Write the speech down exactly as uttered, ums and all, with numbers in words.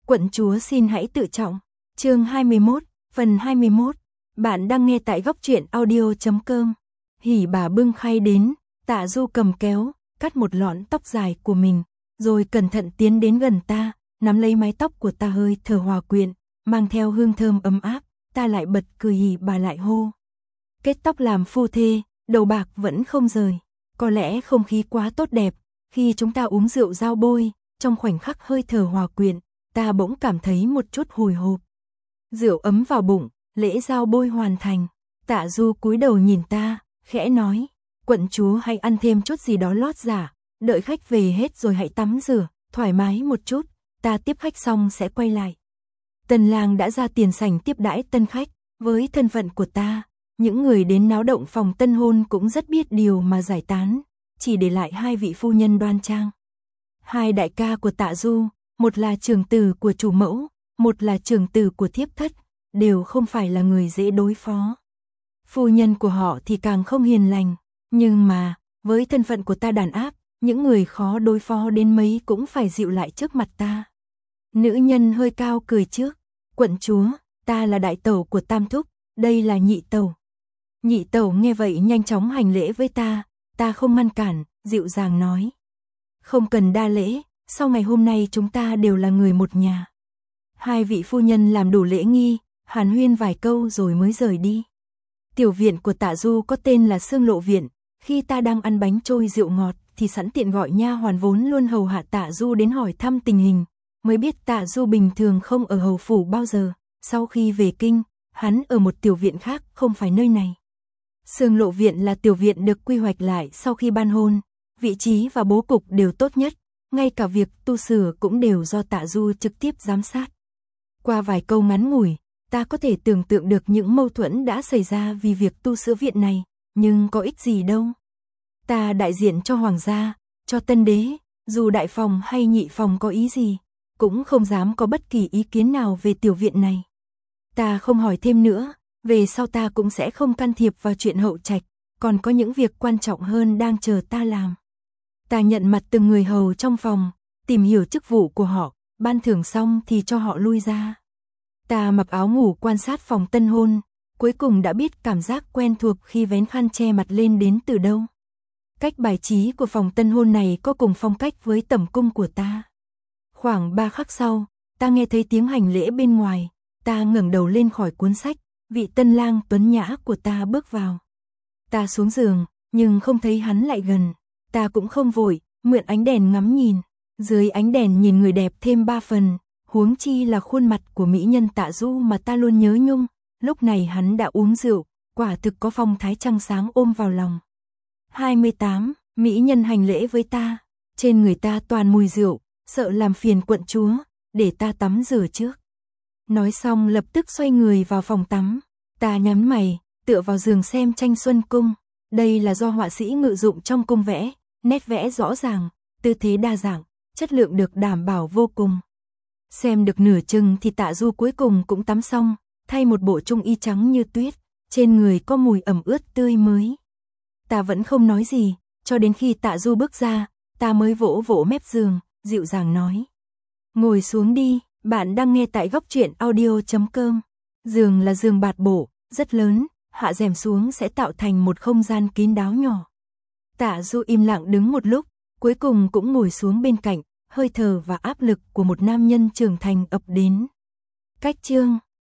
Quận chúa xin hãy tự trọng. Chương hai mươi mốt, phần hai mươi mốt. Bạn đang nghe tại góc truyện audio chấm com. Hỉ bà bưng khay đến, Tạ Du cầm kéo, cắt một lọn tóc dài của mình, rồi cẩn thận tiến đến gần ta, nắm lấy mái tóc của ta hơi thở hòa quyện, mang theo hương thơm ấm áp, ta lại bật cười hỉ bà lại hô. Kết tóc làm phu thê, đầu bạc vẫn không rời, có lẽ không khí quá tốt đẹp, khi chúng ta uống rượu giao bôi, trong khoảnh khắc hơi thở hòa quyện, ta bỗng cảm thấy một chút hồi hộp. Rượu ấm vào bụng, lễ giao bôi hoàn thành, Tạ Du cúi đầu nhìn ta, khẽ nói, quận chúa hãy ăn thêm chút gì đó lót giả, đợi khách về hết rồi hãy tắm rửa, thoải mái một chút, ta tiếp khách xong sẽ quay lại. Tân lang đã ra tiền sảnh tiếp đãi tân khách, với thân phận của ta, những người đến náo động phòng tân hôn cũng rất biết điều mà giải tán, chỉ để lại hai vị phu nhân đoan trang. Hai đại ca của Tạ Du, một là trưởng tử của chủ mẫu, một là trưởng tử của thiếp thất, đều không phải là người dễ đối phó. Phu nhân của họ thì càng không hiền lành, nhưng mà, với thân phận của ta đàn áp, những người khó đối phó đến mấy cũng phải dịu lại trước mặt ta. Nữ nhân hơi cao cười trước, quận chúa, ta là đại tẩu của Tam Thúc, đây là nhị tẩu. Nhị tẩu nghe vậy nhanh chóng hành lễ với ta, ta không ngăn cản, dịu dàng nói. Không cần đa lễ, sau ngày hôm nay chúng ta đều là người một nhà. Hai vị phu nhân làm đủ lễ nghi, hàn huyên vài câu rồi mới rời đi. Tiểu viện của Tạ Du có tên là Sương Lộ Viện, khi ta đang ăn bánh trôi rượu ngọt thì sẵn tiện gọi nha hoàn vốn luôn hầu hạ Tạ Du đến hỏi thăm tình hình, mới biết Tạ Du bình thường không ở hầu phủ bao giờ, sau khi về kinh, hắn ở một tiểu viện khác không phải nơi này. Sương Lộ Viện là tiểu viện được quy hoạch lại sau khi ban hôn, vị trí và bố cục đều tốt nhất, ngay cả việc tu sửa cũng đều do Tạ Du trực tiếp giám sát. Qua vài câu ngắn ngủi, ta có thể tưởng tượng được những mâu thuẫn đã xảy ra vì việc tu sửa viện này, nhưng có ích gì đâu. Ta đại diện cho hoàng gia, cho tân đế, dù đại phòng hay nhị phòng có ý gì, cũng không dám có bất kỳ ý kiến nào về tiểu viện này. Ta không hỏi thêm nữa, về sau ta cũng sẽ không can thiệp vào chuyện hậu trạch, còn có những việc quan trọng hơn đang chờ ta làm. Ta nhận mặt từng người hầu trong phòng, tìm hiểu chức vụ của họ, ban thưởng xong thì cho họ lui ra. Ta mặc áo ngủ quan sát phòng tân hôn, cuối cùng đã biết cảm giác quen thuộc khi vén khăn che mặt lên đến từ đâu. Cách bài trí của phòng tân hôn này có cùng phong cách với tẩm cung của ta. Khoảng ba khắc sau, ta nghe thấy tiếng hành lễ bên ngoài, ta ngẩng đầu lên khỏi cuốn sách, vị tân lang tuấn nhã của ta bước vào. Ta xuống giường, nhưng không thấy hắn lại gần, ta cũng không vội, mượn ánh đèn ngắm nhìn, dưới ánh đèn nhìn người đẹp thêm ba phần, huống chi là khuôn mặt của mỹ nhân Tạ Du mà ta luôn nhớ nhung, lúc này hắn đã uống rượu, quả thực có phong thái trăng sáng ôm vào lòng. hai mươi tám, mỹ nhân hành lễ với ta, trên người ta toàn mùi rượu, sợ làm phiền quận chúa, để ta tắm rửa trước. Nói xong lập tức xoay người vào phòng tắm, ta nhắm mày, tựa vào giường xem tranh Xuân Cung, đây là do họa sĩ ngự dụng trong cung vẽ, nét vẽ rõ ràng, tư thế đa dạng, chất lượng được đảm bảo vô cùng. Xem được nửa chừng thì Tạ Du cuối cùng cũng tắm xong, thay một bộ trung y trắng như tuyết, trên người có mùi ẩm ướt tươi mới. Ta vẫn không nói gì, cho đến khi Tạ Du bước ra, ta mới vỗ vỗ mép giường, dịu dàng nói. Ngồi xuống đi, bạn đang nghe tại góc truyện audio chấm com. Giường là giường bạt bộ, rất lớn, hạ rèm xuống sẽ tạo thành một không gian kín đáo nhỏ. Tạ Du im lặng đứng một lúc, cuối cùng cũng ngồi xuống bên cạnh, hơi thở và áp lực của một nam nhân trưởng thành ập đến. Cách chương